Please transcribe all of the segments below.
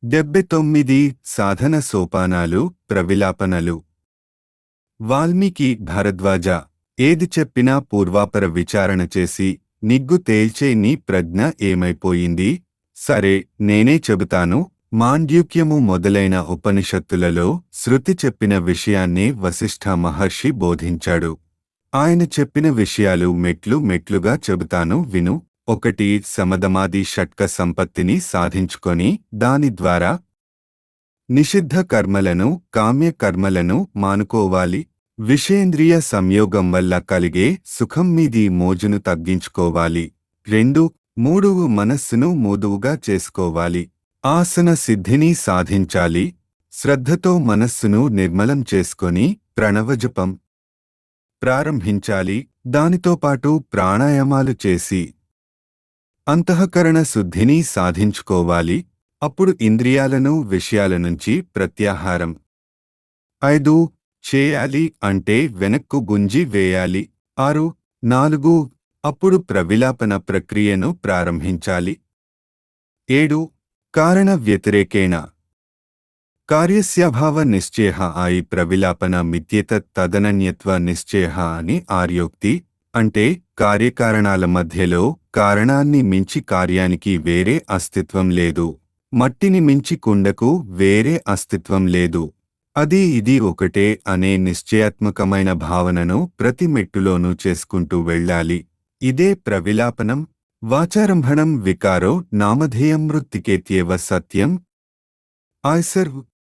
79 సాధన సోపానాలు ప్రవిలాపనలు. వాల్మీకి భరద్వాజ ఏది చెప్పినా పూర్వాపర విచారణ చేసి నిగ్గు తేల్చే నీ ప్రజ్ఞ ఏమైపోయింది? సరే నేనే చెబుతాను. మాండ్యూక్యము మొదలైన ఉపనిషత్తులలో శృతి చెప్పిన విషయాన్నే వశిష్ఠ మహర్షి బోధించాడు. ఆయన చెప్పిన విషయాలు మెట్లు మెట్లుగా చెబుతాను విను. 1. సమదమాది షట్క సంపత్తిని సాధించుకొని దాని ద్వారా నిషిద్ధ కర్మలను కామ్య కర్మలను మానుకోవాలి. విషేంద్రియ సంయోగం వల్ల కలిగే సుఖం మీది మోజును తగ్గించుకోవాలి. 2. 3. మనస్సును మోదువుగా చేసుకోవాలి. ఆసన సిద్ధిని సాధించాలి. శ్రద్ధతో మనస్సును నిర్మలం చేసుకొని ప్రణవజపం ప్రారంభించాలి. దానితో పాటు ప్రాణాయామాలు చేసి అంతఃకరణ శుద్ధిని సాధించుకోవాలి. అప్పుడు ఇంద్రియాలను విషయాల నుంచి ప్రత్యాహారం 5 చేయాలి అంటే వెనక్కు గుంజి వేయాలి. 6. 4 అప్పుడు ప్రవిలాపన ప్రక్రియను ప్రారంభించాలి. 7 కారణ వ్యతిరేకేణ కార్యస్యాభావ నిశ్చయః ఆయి ప్రవిలాపన మిత్యేతత్ తదనన్యత్వ నిశ్చయః అని ఆర్యోక్తి. అంటే కార్యకారణాల మధ్యలో కారణాన్ని మించి కార్యానికి వేరే అస్తిత్వం లేదు. మట్టిని మించి కుండకు వేరే అస్తిత్వం లేదు. అది ఇది ఒకటే అనే నిశ్చయాత్మకమైన భావనను ప్రతి మెట్టులోనూ చేసుకుంటూ వెళ్ళాలి. ఇదే ప్రవిలాపనం. వాచారంభణం వికారో నామధేయం మృత్తికేత్యేవ సత్యం. ఆయ్సర్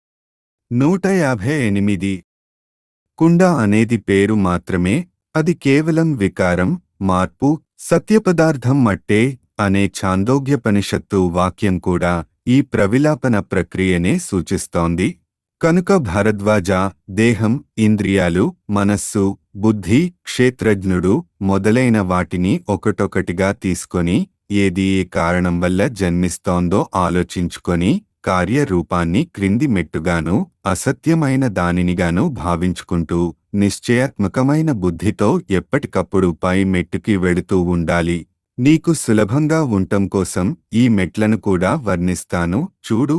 158. కుండ అనేది పేరు మాత్రమే. అది కేవలం వికారం, మార్పు. సత్యపదార్థం మట్టే అనే ఛాందోగ్యోపనిషత్తు వాక్యం కూడా ఈ ప్రవిలాపన ప్రక్రియనే సూచిస్తోంది. కనుక భరద్వాజ దేహం, ఇంద్రియాలు, మనస్సు, బుద్ధి, క్షేత్రజ్ఞుడు మొదలైన వాటిని ఒకటొకటిగా తీసుకొని ఏది ఏ కారణం వల్ల జన్మిస్తోందో ఆలోచించుకొని కార్యరూపాన్ని క్రింది మెట్టుగాను అసత్యమైన దానినిగాను భావించుకుంటూ నిశ్చయాత్మకమైన బుద్ధితో ఎప్పటికప్పుడు పై మెట్టుకి వెడుతూ ఉండాలి. నీకు సులభంగా ఉండటం కోసం ఈ మెట్లను కూడా వర్ణిస్తాను చూడు.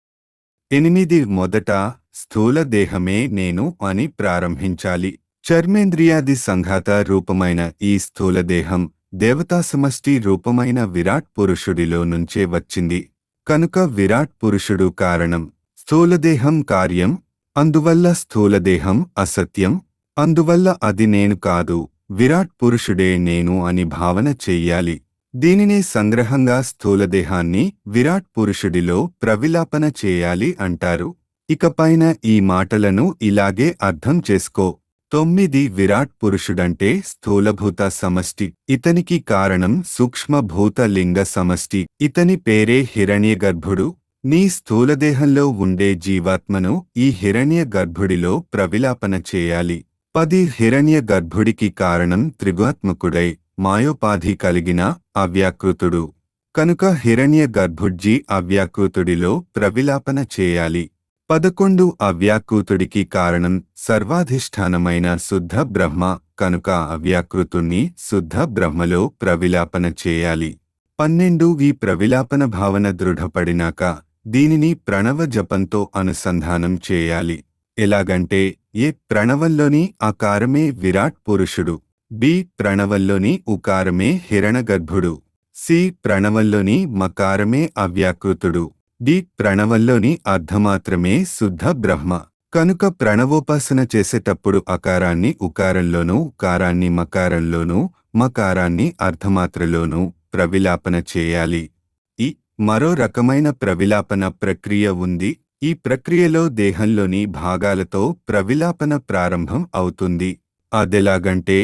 8 మొదట స్థూల దేహమే నేను అని ప్రారంభించాలి. చర్మేంద్రియాది సంఘాత రూపమైన ఈ స్థూలదేహం దేవతాసమష్టి రూపమైన విరాట్ పురుషుడిలో నుంచే వచ్చింది. కనుక విరాట్ పురుషుడు కారణం, స్థూలదేహం కార్యం. అందువల్ల స్థూలదేహం అసత్యం. అందువల్ల అది నేను కాదు, విరాట్ పురుషుడే నేను అని భావన చెయ్యాలి. దీనినే సంగ్రహంగా స్థూలదేహాన్ని విరాట్ పురుషుడిలో ప్రవిలాపన చేయాలి అంటారు. ఇకపైన ఈ మాటలను ఇలాగే అర్థం చేసుకో. 9 విరాట్ పురుషుడంటే స్థూలభూత సమష్టి. ఇతనికి కారణం సూక్ష్మభూత లింగ సమష్టి. ఇతని పేరే హిరణ్యగర్భుడు. నీ స్థూలదేహంలో ఉండే జీవాత్మను ఈ హిరణ్య గర్భుడిలో ప్రవిలాపన చేయాలి. 10 హిరణ్య గర్భుడికి కారణం త్రిగుణాత్మకుడై మాయోపాధి కలిగిన అవ్యాకృతుడు. కనుక హిరణ్య గర్భుడ్జీ అవ్యాకృతుడిలో ప్రవిలాపన చేయాలి. 11 అవ్యాకృతుడికి కారణం సర్వాధిష్టానమైన శుద్ధ బ్రహ్మ. కనుక అవ్యాకృతుణ్ణి శుద్ధ బ్రహ్మలో ప్రవిలాపన చేయాలి. 12 ఈ ప్రవిలాపన భావన దృఢపడినాక దీనిని ప్రణవ జపంతో అనుసంధానం చేయాలి. ఎలాగంటే ఏ ప్రణవంలోని ఆకారమే విరాట్ పురుషుడు, బి ప్రణవంలోని ఉకారమే హిరణగర్భుడు, సి ప్రణవంలోని మకారమే అవ్యాకృతుడు, డి ప్రణవంలోని అర్ధమాత్రమే శుద్ధ బ్రహ్మ. కనుక ప్రణవోపాసన చేసేటప్పుడు అకారాన్ని ఉకారంలోనూ, ఉకారాన్ని మకారంలోనూ, మకారాన్ని అర్ధమాత్రలోనూ ప్రవిలాపన చేయాలి. ఈ మరో రకమైన ప్రవిలాపన ప్రక్రియ ఉంది. ఈ ప్రక్రియలో దేహంలోని భాగాలతో ప్రవిలాపన ప్రారంభం అవుతుంది. అదెలాగంటే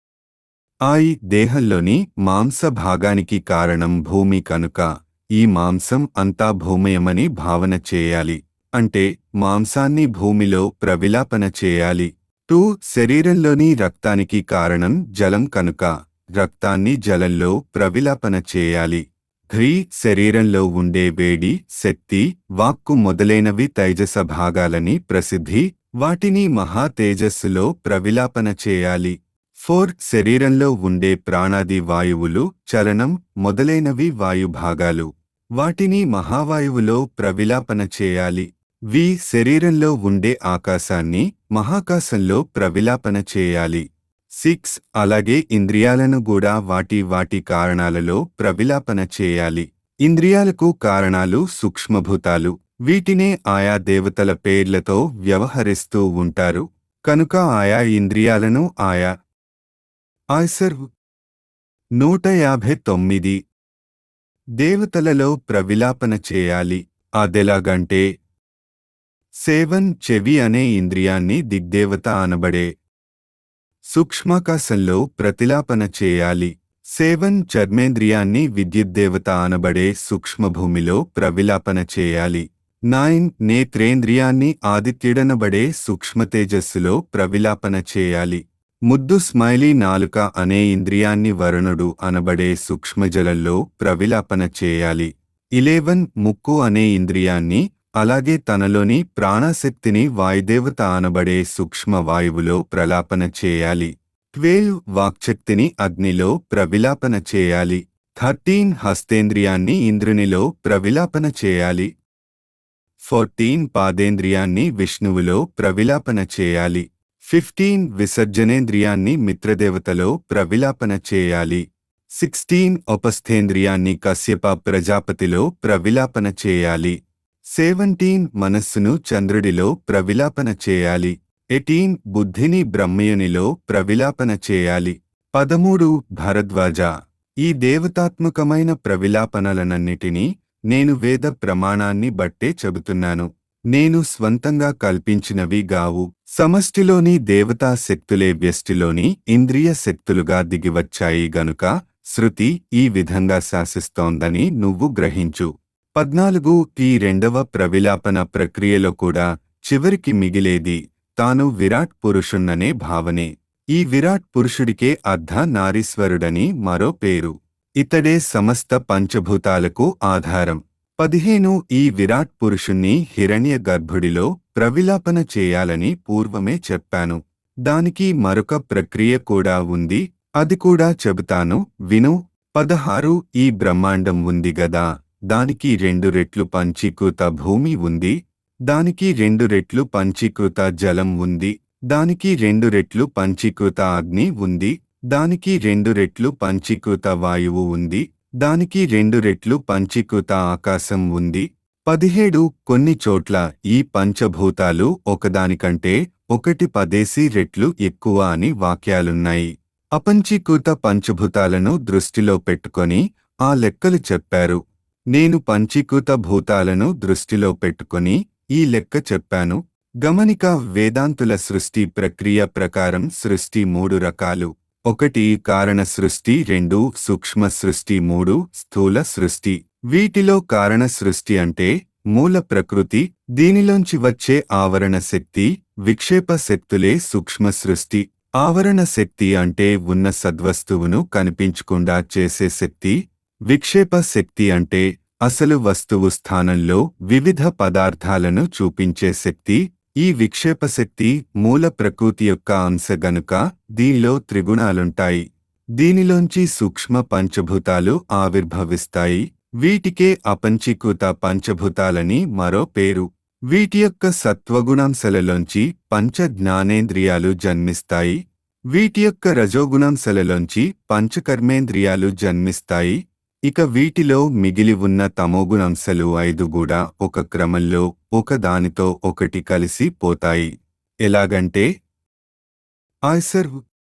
ఈ దేహంలోని మాంస భాగానికి కారణం భూమి. కనుక ఈ మాంసం అంతా భూమయమని భావన చేయాలి. అంటే మాంసాన్ని భూమిలో ప్రవిలాపన చేయాలి. 2 శరీరంలోని రక్తానికి కారణం జలం. కనుక రక్తాన్ని జలంలో ప్రవిలాపన చేయాలి. 3 శరీరంలో ఉండే వేడి, శక్తి, వాక్కు మొదలైనవి తైజస భాగాలని ప్రసిద్ధి. వాటిని మహా తేజస్సులో ప్రవిలాపన చేయాలి. 4 శరీరంలో ఉండే ప్రాణాది వాయువులు, చలనం మొదలైనవి వాయుభాగాలు. వాటిని మహావాయువులో ప్రవిలాపన చేయాలి. శరీరంలో ఉండే ఆకాశాన్ని మహాకాశంలో ప్రవిలాపన చేయాలి. 6 అలాగే ఇంద్రియాలను కూడా వాటి కారణాలలో ప్రవిలాపన చేయాలి. ఇంద్రియాలకు కారణాలు సూక్ష్మభూతాలు. వీటినే ఆయా దేవతల పేర్లతో వ్యవహరిస్తూ ఉంటారు. కనుక ఆయా ఇంద్రియాలను ఆయా ఆయ్సర్ 159 దేవతలలో ప్రవిలాపన చేయాలి. అదెలాగంటే 7 చెవి అనే ఇంద్రియాన్ని దిగ్దేవత అనబడే సూక్ష్మాకాశంలో ప్రతిలాపన చేయాలి. 7 చర్మేంద్రియాన్ని విద్యుద్దేవత అనబడే సూక్ష్మభూమిలో ప్రవిలాపన చేయాలి. 9 నేత్రేంద్రియాన్ని ఆదిత్యుడనబడే సూక్ష్మతేజస్సులో ప్రవిలాపన చేయాలి. ముద్దు స్మైలీ నాలుక అనే ఇంద్రియాన్ని వరుణుడు అనబడే సూక్ష్మజలంలో ప్రవిలాపన చేయాలి. 11 ముక్కు అనే ఇంద్రియాన్ని అలాగే తనలోని ప్రాణశక్తిని వాయుదేవత అనబడే సూక్ష్మ వాయువులో ప్రలాపన చేయాలి. 12 వాక్శక్తిని అగ్నిలో ప్రవిలాపన చేయాలి. 13 హస్తేంద్రియాన్ని ఇంద్రునిలో ప్రవిలాపన చేయాలి. 14 పాదేంద్రియాన్ని విష్ణువులో ప్రవిలాపన చేయాలి. 15 విసర్జనేంద్రియాన్ని మిత్రదేవతలో ప్రవిలాపన చేయాలి. 16 ఉపస్థేంద్రియాన్ని కశ్యప ప్రజాపతిలో ప్రవిలాపన చేయాలి. 17 మనస్సును చంద్రుడిలో ప్రవిలాపన చేయాలి. 18 బుద్ధిని బ్రహ్మయునిలో ప్రవిలాపన చేయాలి. 13 భరద్వాజ ఈ దేవతాత్మకమైన ప్రవిలాపనలనన్నిటినీ నేను వేద ప్రమాణాన్ని బట్టే చెబుతున్నాను. నేను స్వంతంగా కల్పించినవి గావు. సమష్టిలోని దేవతా శక్తులే వ్యష్టిలోని ఇంద్రియ శక్తులుగా దిగివచ్చాయి గనుక శృతి ఈ విధంగా శాసిస్తోందని నువ్వు గ్రహించు. 14 ఈ రెండవ ప్రవిలాపన ప్రక్రియలో కూడా చివరికి మిగిలేది తాను విరాట్ పురుషున్ననే భావనే. ఈ విరాట్ పురుషుడికే అర్ధనారీశ్వరుడని మరో పేరు. ఇతడే సమస్త పంచభూతాలకు ఆధారం. 15 ఈ విరాట్ పురుషుణ్ణి హిరణ్య గర్భుడిలో ప్రవిలాపన చేయాలని పూర్వమే చెప్పాను. దానికి మరొక ప్రక్రియ కూడా ఉంది. అది కూడా చెబుతాను విను. 16 ఈ బ్రహ్మాండం ఉంది గదా, దానికి 2 రెట్లు పంచీకృత భూమి ఉంది. దానికి 2 రెట్లు పంచీకృత జలం ఉంది. దానికి 2 రెట్లు పంచీకృత అగ్ని ఉంది. దానికి 2 రెట్లు పంచీకృత వాయువు ఉంది. దానికి 2 రెట్లు పంచీకృత ఆకాశం ఉంది. 17 కొన్ని చోట్ల ఈ పంచభూతాలు ఒకదానికంటే ఒకటి 10 రెట్లు ఎక్కువ అని వాక్యాలున్నాయి. అపంచీకృత పంచభూతాలను దృష్టిలో పెట్టుకొని ఆ లెక్కలు చెప్పారు. నేను పంచీకృత భూతాలను దృష్టిలో పెట్టుకొని ఈ లెక్క చెప్పాను. గమనిక వేదాంతుల సృష్టి ప్రక్రియ ప్రకారం సృష్టి 3 రకాలు. 1 కారణ సృష్టి, 2 సూక్ష్మ సృష్టి, 3 స్థూల సృష్టి. వీటిలో కారణ సృష్టి అంటే మూల ప్రకృతి, దీనిలోంచి వచ్చే ఆవరణ శక్తి, విక్షేప శక్తులే సూక్ష్మ సృష్టి. ఆవరణ శక్తి అంటే ఉన్న సద్వస్తువును కనిపించకుండా చేసే శక్తి. విక్షేప శక్తి అంటే అసలు వస్తువు స్థానంలో వివిధ పదార్థాలను చూపించే శక్తి. ఈ విక్షేప శక్తి మూల ప్రకృతి యొక్క అంశ గనుక దీనిలో త్రిగుణాలుంటాయి. దీనిలోంచి సూక్ష్మ పంచభూతాలు ఆవిర్భవిస్తాయి. వీటికే అపంచీకృత పంచభూతాలని మరో పేరు. వీటి యొక్క సత్వగుణాంశలలోంచి పంచ జ్ఞానేంద్రియాలు జన్మిస్తాయి. వీటి యొక్క రజోగుణాంశలలోంచి పంచకర్మేంద్రియాలు జన్మిస్తాయి. ఇక వీటిలో మిగిలి ఉన్న తమోగుణాంశలు 5 కూడా ఒక క్రమంలో ఒకదానితో ఒకటి కలిసి పోతాయి. ఎలాగంటే ఆయ్సర్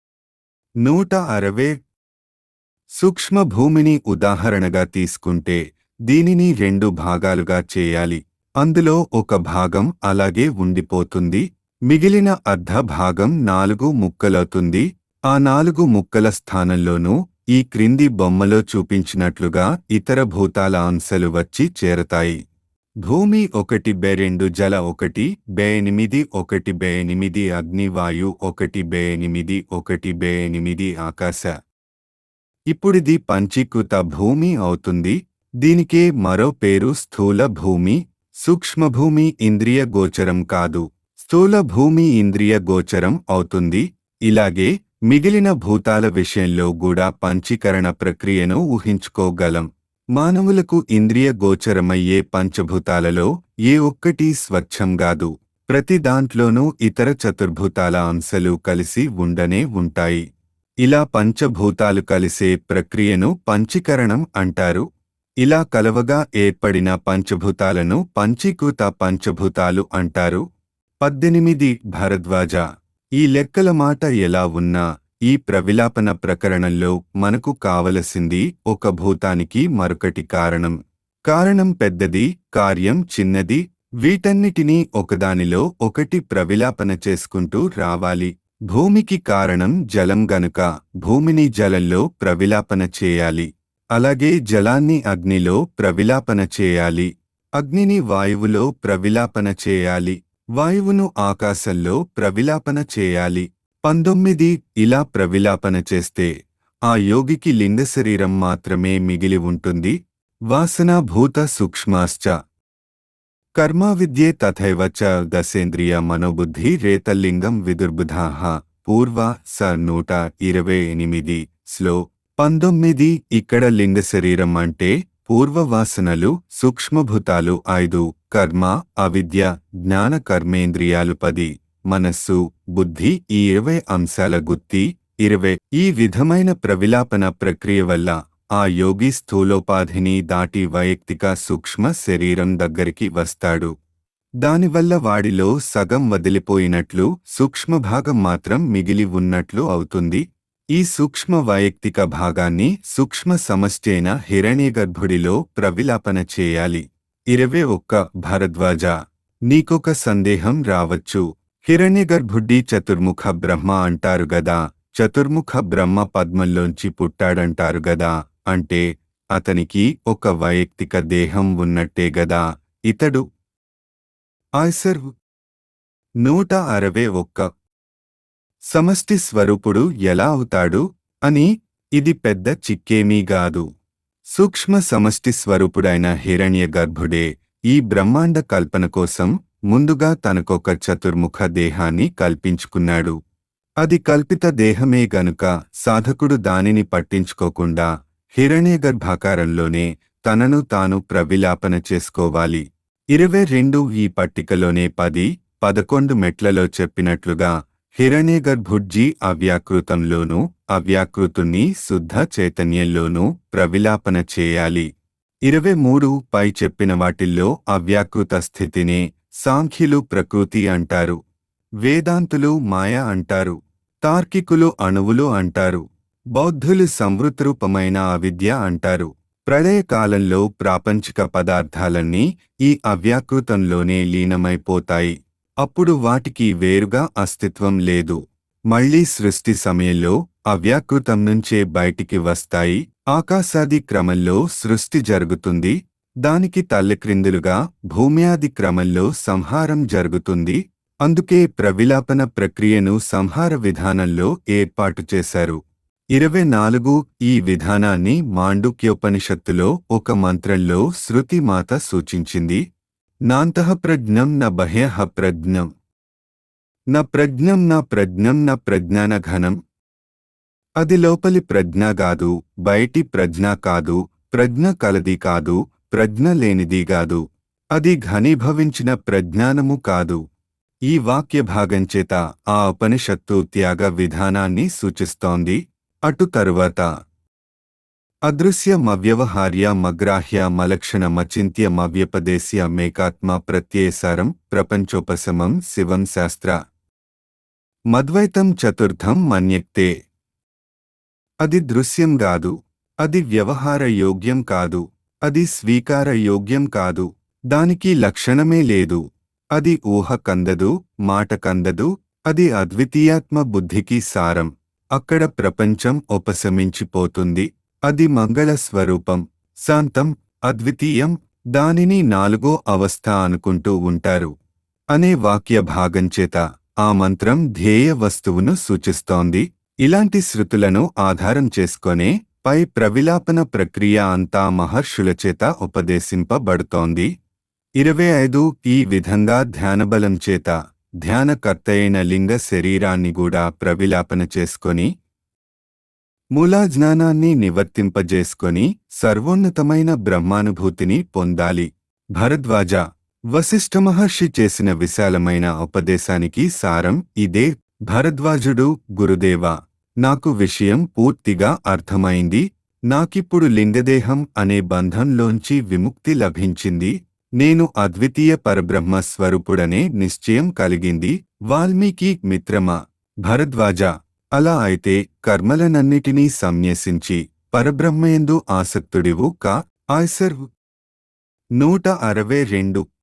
160 సూక్ష్మ భూమిని ఉదాహరణగా తీసుకుంటే దీనిని 2 భాగాలుగా చేయాలి. అందులో ఒక భాగం అలాగే ఉండిపోతుంది. మిగిలిన అర్ధ భాగం 4 ముక్కలవుతుంది. ఆ 4 ముక్కల స్థానంలోనూ ఈ క్రింది బొమ్మలో చూపించినట్లుగా ఇతర భూతాల అంశాలు వచ్చి చేరతాయి. భూమి 1/2 జల 1/8 1/8 అగ్ని వాయు 1/8 1/8 ఆకాశ. ఇప్పుడిది పంచీకృత భూమి అవుతుంది. దీనికే మరో పేరు స్థూల భూమి. సూక్ష్మభూమి ఇంద్రియ గోచరం కాదు. స్థూల భూమి ఇంద్రియ గోచరం అవుతుంది. ఇలాగే మిగిలిన భూతాల విషయంలో కూడా పంచీకరణ ప్రక్రియను ఊహించుకోగలం. మానవులకు ఇంద్రియ గోచరమయ్యే పంచభూతాలలో ఏ ఒక్కటీ స్వచ్ఛంగాదు. ప్రతి దాంట్లోనూ ఇతర చతుర్భూతాల అంశాలు కలిసి ఉండనే ఉంటాయి. ఇలా పంచభూతాలు కలిసే ప్రక్రియను పంచీకరణం అంటారు. ఇలా కలవగా ఏర్పడిన పంచభూతాలను పంచీకృత పంచభూతాలు అంటారు. 18 భరద్వాజ. ఈ లెక్కల మాట ఎలా ఉన్నా ఈ ప్రవిలాపన ప్రకరణంలో మనకు కావలసింది ఒక భూతానికి మరొకటి కారణం. కారణం పెద్దది, కార్యం చిన్నది. వీటన్నిటినీ ఒకదానిలో ఒకటి ప్రవిలాపన చేసుకుంటూ రావాలి. భూమికి కారణం జలం గనుక భూమిని జలంలో ప్రవిలాపన చేయాలి. అలాగే జలాన్ని అగ్నిలో ప్రవిలాపన చేయాలి. అగ్నిని వాయువులో ప్రవిలాపన చేయాలి. వాయువును ఆకాశంలో ప్రవిలాపన చేయాలి. 19 ఇలా ప్రవిలాపన చేస్తే ఆ యోగికి లింగశరీరం మాత్రమే మిగిలి ఉంటుంది. వాసనాభూత సూక్ష్మాశ్చ కర్మావిద్యే తథైవ చ దశేంద్రియ మనోబుద్ధి రేతల్లింగం విదుర్బుధాః. పూర్వ స 128 స్లో 19 ఇక్కడ లింగశరీరం అంటే పూర్వవాసనలు సూక్ష్మభూతాలు 5, కర్మ అవిద్య జ్ఞాన కర్మేంద్రియాలు 10, మనస్సు బుద్ధి ఈ 20 అంశాల గుత్తి 20. ఈ విధమైన ప్రవిలాపన ప్రక్రియ వల్ల ఆ యోగి స్థూలోపాధిని దాటి వైయక్తిక సూక్ష్మ శరీరం దగ్గరికి వస్తాడు. దానివల్ల వాడిలో సగం వదిలిపోయినట్లు సూక్ష్మభాగం మాత్రం మిగిలి ఉన్నట్లు అవుతుంది. ఈ సూక్ష్మ వైయక్తిక భాగాన్ని సూక్ష్మ సమష్టి అయిన హిరణ్యగర్భుడిలో ప్రవిలాపన చేయాలి. 21 భరద్వాజ. నీకొక సందేహం రావచ్చు. హిరణ్యగర్భుడి చతుర్ముఖ బ్రహ్మ అంటారు గదా, చతుర్ముఖ బ్రహ్మ పద్మంలోంచి పుట్టాడంటారు గదా, అంటే అతనికి ఒక వైయక్తిక దేహం ఉన్నట్టే గదా. ఇతడు ఆయ్సర్ 161 సమష్టి స్వరూపుడు ఎలా అవుతాడు అని. ఇది పెద్ద చిక్కేమీగాదు. సూక్ష్మ సమష్టి స్వరూపుడైన హిరణ్య గర్భుడే ఈ బ్రహ్మాండ కల్పన కోసం ముందుగా తనకొక చతుర్ముఖ దేహాన్ని కల్పించుకున్నాడు. అది కల్పిత దేహమే గనుక సాధకుడు దానిని పట్టించుకోకుండా హిరణ్యగర్భాకారంలోనే తనను తాను ప్రవిలాపన చేసుకోవాలి. 22 ఈ పట్టికలోనే 10, 11 మెట్లలో చెప్పినట్లుగా హిరణ్యగర్భుడ్జీ అవ్యాకృతంలోనూ అవ్యాకృతుణ్ణి శుద్ధ చైతన్యంలోనూ ప్రవిలాపన చేయాలి. 23 పై చెప్పిన వాటిల్లో అవ్యాకృత స్థితినే సాంఖ్యులు ప్రకృతి అంటారు, వేదాంతులు మాయ అంటారు, తార్కికులు అణువులు అంటారు, బౌద్ధులు సంవృతరూపమైన అవిద్య అంటారు. ప్రళయకాలంలో ప్రాపంచిక పదార్థాలన్నీ ఈ అవ్యాకృతంలోనే లీనమైపోతాయి. అప్పుడు వాటికి వేరుగా అస్తిత్వం లేదు. మళ్లీ సృష్టి సమయంలో అవ్యాకృతం నుంచే బయటికి వస్తాయి. ఆకాశాది క్రమంలో సృష్టి జరుగుతుంది. దానికి తల్లక్రిందులుగా భూమ్యాది క్రమంలో సంహారం జరుగుతుంది. అందుకే ప్రవిలాపన ప్రక్రియను సంహార విధానంలో ఏర్పాటు చేశారు. 24 ఈ విధానాన్ని మాండుక్యోపనిషత్తులో ఒక మంత్రంలో శృతి మాత సూచించింది. నాంతః ప్రజ్ఞం న బహ్యః ప్రజ్ఞం న ప్రజ్ఞం న ప్రజ్ఞం న ప్రజ్ఞానఘనం. అది లోపలి ప్రజ్ఞ కాదు, బయటి ప్రజ్ఞ కాదు, ప్రజ్ఞ కలది కాదు, ప్రజ్ఞ లేనిది కాదు, అది ఘనీభవించిన ప్రజ్ఞానము కాదు. ఈ వాక్యభాగంచేత ఆ ఉపనిషత్తు త్యాగ విధానాన్ని సూచిస్తోంది. అటు తరువాత అదృశ్యమవ్యవహార్య మగ్రాహ్య మలక్షణ మచింత్య మవ్యపదేశ్య మేకాత్మ ప్రత్యయసారం ప్రపంచోపశమం శివం శాస్త్ర మద్వైతం చతుర్థం మన్యక్తే. అది దృశ్యం కాదు, అది వ్యవహార యోగ్యం కాదు, అది స్వీకార యోగ్యం కాదు, దానికి లక్షణమే లేదు, అది ఊహ కందదు, మాట కందదు, అది అద్వితీయాత్మ బుద్ధికి సారం. అక్కడ ప్రపంచం ఉపశమించిపోతుంది. అది మంగళ స్వరూపం, శాంతం, అద్వితీయం. దానిని 4వ అవస్థ అనుకుంటూ ఉంటారు అనే వాక్య భాగంచేత ఆ మంత్రం ధ్యేయ వస్తువును సూచిస్తోంది. ఇలాంటి శృతులను ఆధారం చేసుకొనే పై ప్రవిలాపన ప్రక్రియ అంతా మహర్షులచేత ఉపదేశింపబడుతోంది. 25 ఈ విధంగా ధ్యానబలం చేత ధ్యానకర్తయైన లింగ శరీరాన్ని కూడా ప్రవిలాపన చేసుకొని మూలాజ్ఞానాన్ని నివర్తింపజేసుకొని సర్వోన్నతమైన బ్రహ్మానుభూతిని పొందాలి. భరద్వాజ, వశిష్ఠ మహర్షి చేసిన విశాలమైన ఉపదేశానికి సారం ఇదే. భరద్వాజుడు, గురుదేవా, నాకు విషయం పూర్తిగా అర్థమైంది. నాకిప్పుడు లింగదేహం అనే బంధంలోంచి విముక్తి లభించింది. నేను అద్వితీయ పరబ్రహ్మ స్వరూపుడనే నిశ్చయం కలిగింది. వాల్మీకి మిత్రమా, భరద్వాజ, అలా అయితే కర్మలనన్నిటినీ సంన్యసించి పరబ్రహ్మయందు ఆసక్తుడివు కా. ఆయ్సర్ 162